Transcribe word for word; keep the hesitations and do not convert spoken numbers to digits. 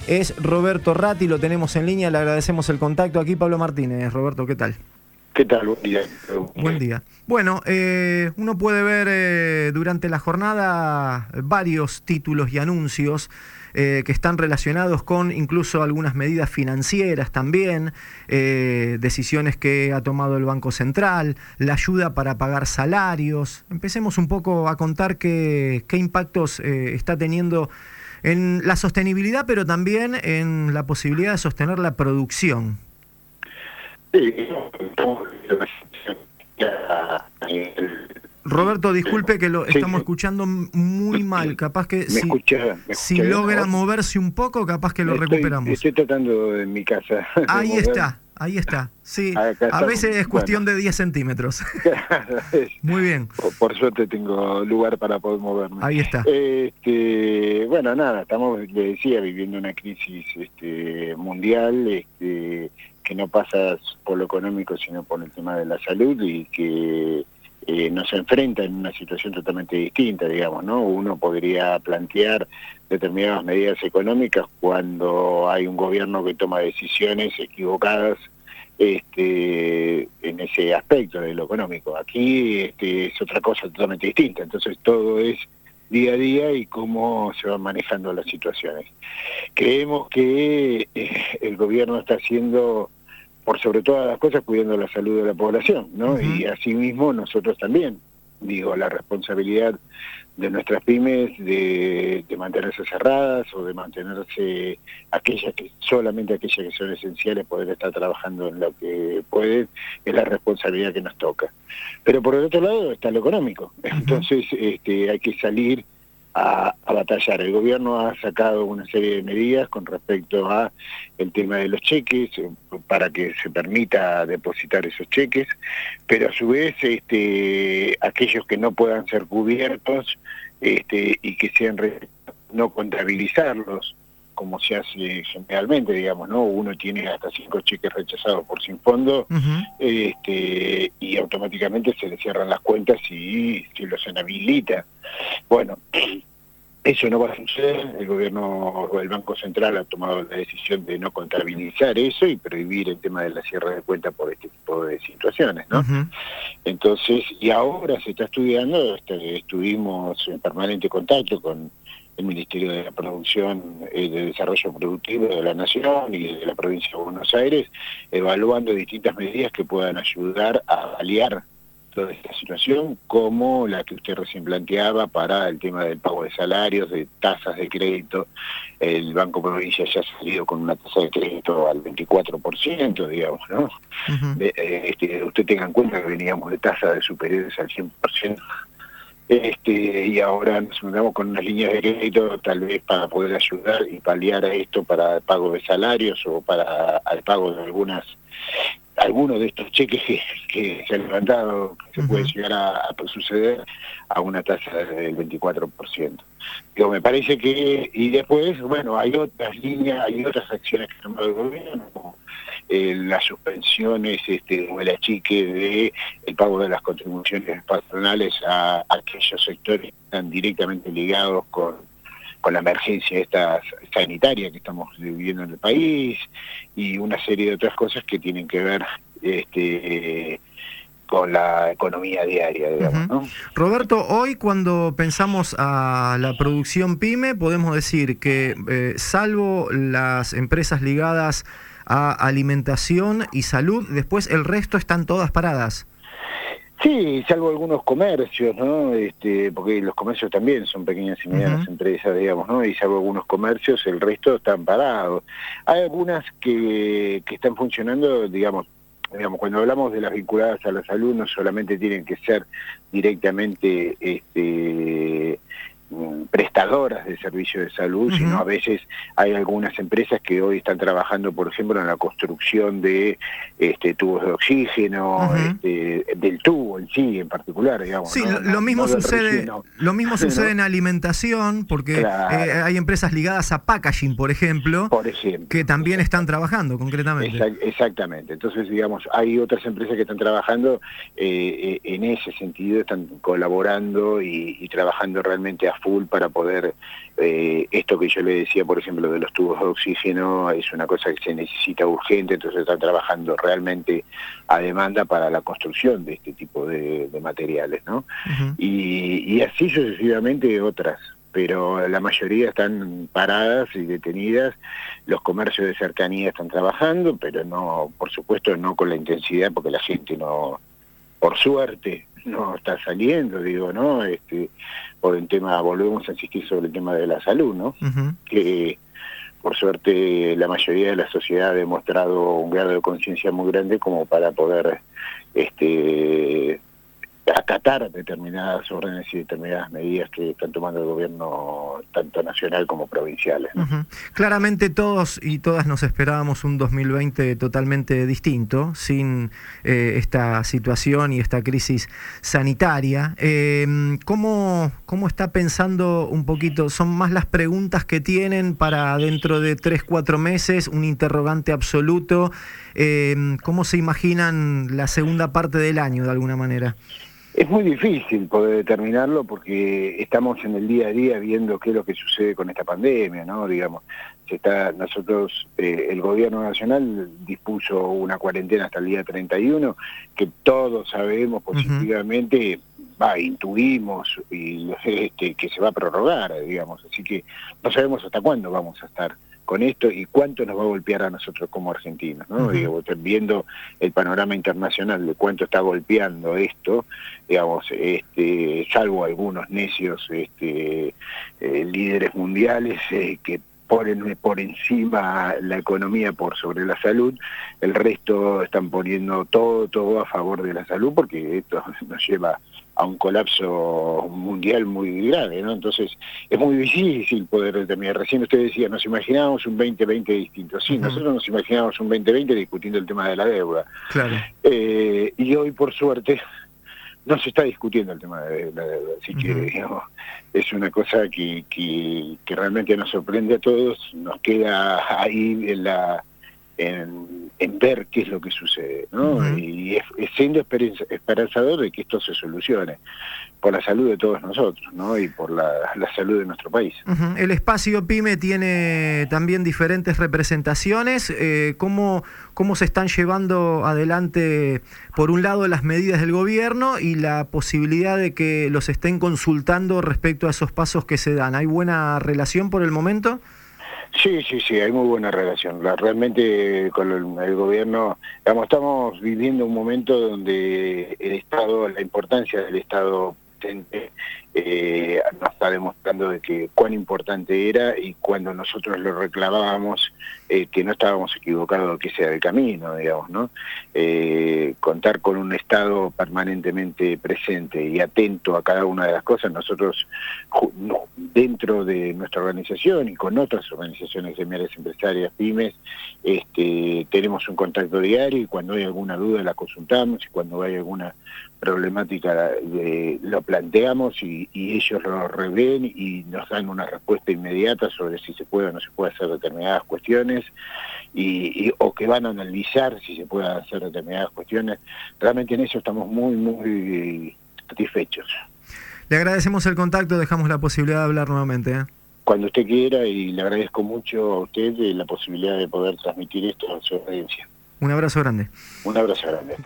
es Roberto Ratti, lo tenemos en línea, le agradecemos el contacto. Aquí Pablo Martínez. Roberto, ¿qué tal? ¿Qué tal? Buen día. Buen día. Bueno, eh, uno puede ver eh, durante la jornada varios títulos y anuncios eh, que están relacionados con incluso algunas medidas financieras también, eh, decisiones que ha tomado el Banco Central, la ayuda para pagar salarios. Empecemos un poco a contar qué, qué impactos eh, está teniendo en la sostenibilidad, pero también en la posibilidad de sostener la producción. Roberto, disculpe que lo estamos sí, escuchando muy mal. Capaz que me si, escucha, me si escucha logra bien, moverse un poco, capaz que lo estoy, recuperamos. Estoy tratando en mi casa. Ahí está, ahí está. Sí, a veces es cuestión bueno. de diez centímetros. Muy bien. Por, por suerte tengo lugar para poder moverme. Ahí está. Este, bueno, nada, estamos, le decía, viviendo una crisis este, mundial, este, que no pasa por lo económico, sino por el tema de la salud y que Eh, nos enfrenta en una situación totalmente distinta, digamos, ¿no? Uno podría plantear determinadas medidas económicas cuando hay un gobierno que toma decisiones equivocadas este, en ese aspecto de lo económico. Aquí este, es otra cosa totalmente distinta, entonces todo es día a día y cómo se van manejando las situaciones. Creemos que eh, el gobierno está haciendo, por sobre todas las cosas, cuidando la salud de la población, ¿no? Uh-huh. Y asimismo nosotros también, digo, la responsabilidad de nuestras pymes de, de mantenerse cerradas o de mantenerse aquellas que, solamente aquellas que son esenciales, poder estar trabajando en lo que pueden, es la responsabilidad que nos toca. Pero por el otro lado está lo económico, uh-huh. Entonces este, hay que salir A, a batallar. El gobierno ha sacado una serie de medidas con respecto a el tema de los cheques para que se permita depositar esos cheques, pero a su vez este, aquellos que no puedan ser cubiertos este, y que sean re, no contabilizarlos como se hace generalmente, digamos, ¿no? Uno tiene hasta cinco cheques rechazados por sin fondo, uh-huh. este, y automáticamente se le cierran las cuentas y se los inhabilita. Bueno, eso no va a suceder. El gobierno, el Banco Central ha tomado la decisión de no contabilizar eso y prohibir el tema de la cierre de cuentas por este tipo de situaciones, ¿no? Uh-huh. Entonces, y ahora se está estudiando, este, estuvimos en permanente contacto con el Ministerio de la Producción y eh, de Desarrollo Productivo de la Nación y de la Provincia de Buenos Aires, evaluando distintas medidas que puedan ayudar a aliar toda esta situación, como la que usted recién planteaba para el tema del pago de salarios, de tasas de crédito. El Banco Provincia ya ha salido con una tasa de crédito al veinticuatro por ciento, digamos, ¿no? Uh-huh. de, eh, este, usted tenga en cuenta que veníamos de tasas de superiores al cien por ciento. Este, y ahora nos juntamos con unas líneas de crédito tal vez para poder ayudar y paliar a esto para el pago de salarios o para el pago de algunas algunos de estos cheques que, que se han levantado, que uh-huh. se puede llegar a, a suceder a una tasa del veinticuatro por ciento. Digo, me parece que, y después, bueno, hay otras líneas, hay otras acciones que ha tomado el gobierno, como eh, las suspensiones este, o el achique de el pago de las contribuciones patronales a, a aquellos sectores que están directamente ligados con con la emergencia esta sanitaria que estamos viviendo en el país y una serie de otras cosas que tienen que ver este, con la economía diaria, digamos, uh-huh. ¿no? Roberto, hoy cuando pensamos a la producción pyme, podemos decir que eh, salvo las empresas ligadas a alimentación y salud, después el resto están todas paradas. Sí, salvo algunos comercios, ¿no? Este, porque los comercios también son pequeñas y medianas uh-huh. empresas, digamos, ¿no? Y salvo algunos comercios, el resto están parados. Hay algunas que, que están funcionando, digamos, digamos, cuando hablamos de las vinculadas a la salud, no solamente tienen que ser directamente este, prestadoras de servicios de salud, uh-huh. sino a veces hay algunas empresas que hoy están trabajando, por ejemplo, en la construcción de este, tubos de oxígeno, uh-huh. este, del tubo en sí, en particular, digamos. Sí, ¿no? lo, lo mismo no sucede, lo mismo sucede ¿no? en alimentación, porque claro. eh, hay empresas ligadas a packaging, por ejemplo, por ejemplo que también están trabajando concretamente. Exact, exactamente. Entonces, digamos, hay otras empresas que están trabajando eh, en ese sentido, están colaborando y, y trabajando realmente a a full para poder, eh, esto que yo le decía, por ejemplo, de los tubos de oxígeno, es una cosa que se necesita urgente, entonces están trabajando realmente a demanda para la construcción de este tipo de, de materiales, ¿no? Uh-huh. y, y así sucesivamente otras, pero la mayoría están paradas y detenidas. Los comercios de cercanía están trabajando, pero no, por supuesto, no con la intensidad, porque la gente no, por suerte, no está saliendo, digo, ¿no? Este, por el tema, volvemos a insistir sobre el tema de la salud, ¿no? Uh-huh. Que por suerte la mayoría de la sociedad ha demostrado un grado de conciencia muy grande como para poder este acatar determinadas órdenes y determinadas medidas que están tomando el gobierno tanto nacional como provinciales, ¿no? Uh-huh. Claramente todos y todas nos esperábamos un dos mil veinte totalmente distinto, sin eh, esta situación y esta crisis sanitaria. Eh, ¿cómo, ¿Cómo está pensando un poquito? ¿Son más las preguntas que tienen para dentro de tres, cuatro meses, un interrogante absoluto? Eh, ¿Cómo se imaginan la segunda parte del año de alguna manera? Es muy difícil poder determinarlo porque estamos en el día a día viendo qué es lo que sucede con esta pandemia, ¿no? Digamos, se está, nosotros, eh, el gobierno nacional dispuso una cuarentena hasta el día treinta y uno, que todos sabemos positivamente, uh-huh. va, intuimos y, este, que se va a prorrogar, digamos, así que no sabemos hasta cuándo vamos a estar con esto y cuánto nos va a golpear a nosotros como argentinos, ¿no? Uh-huh. Digo, viendo el panorama internacional de cuánto está golpeando esto, digamos, este, salvo algunos necios este, eh, líderes mundiales eh, que ponen por encima la economía por sobre la salud, el resto están poniendo todo, todo a favor de la salud porque esto nos lleva a un colapso mundial muy grave, ¿no? Entonces es muy difícil poder determinar. Recién usted decía, nos imaginábamos un veinte veinte distinto. Sí, uh-huh. nosotros nos imaginábamos un veinte veinte discutiendo el tema de la deuda. Claro. Eh, y hoy, por suerte, no se está discutiendo el tema de la deuda. Así uh-huh. que, digamos, es una cosa que, que, que realmente nos sorprende a todos, nos queda ahí en la... En, en ver qué es lo que sucede, ¿no? Uh-huh. Y es, es siendo esperanzador de que esto se solucione por la salud de todos nosotros, ¿no? Y por la, la salud de nuestro país. Uh-huh. El espacio PYME tiene también diferentes representaciones. Eh, ¿cómo, ¿Cómo se están llevando adelante, por un lado, las medidas del gobierno y la posibilidad de que los estén consultando respecto a esos pasos que se dan? ¿Hay buena relación por el momento? Sí, sí, sí, hay muy buena relación. La, realmente con el, el gobierno, digamos, estamos viviendo un momento donde el Estado, la importancia del Estado presente, eh, nos está demostrando de que cuán importante era y cuando nosotros lo reclamábamos, eh, que no estábamos equivocados que sea el camino, digamos, ¿no? Eh, contar con un Estado permanentemente presente y atento a cada una de las cosas, nosotros dentro de nuestra organización y con otras organizaciones gremiales empresarias, pymes, este, tenemos un contacto diario y cuando hay alguna duda la consultamos y cuando hay alguna problemática eh, lo planteamos y, y ellos lo revén y nos dan una respuesta inmediata sobre si se puede o no se puede hacer determinadas cuestiones y, y o que van a analizar si se pueden hacer determinadas cuestiones. Realmente en eso estamos muy, muy satisfechos. Le agradecemos el contacto, dejamos la posibilidad de hablar nuevamente, ¿eh? Cuando usted quiera, y le agradezco mucho a usted la posibilidad de poder transmitir esto a su audiencia. Un abrazo grande. Un abrazo grande.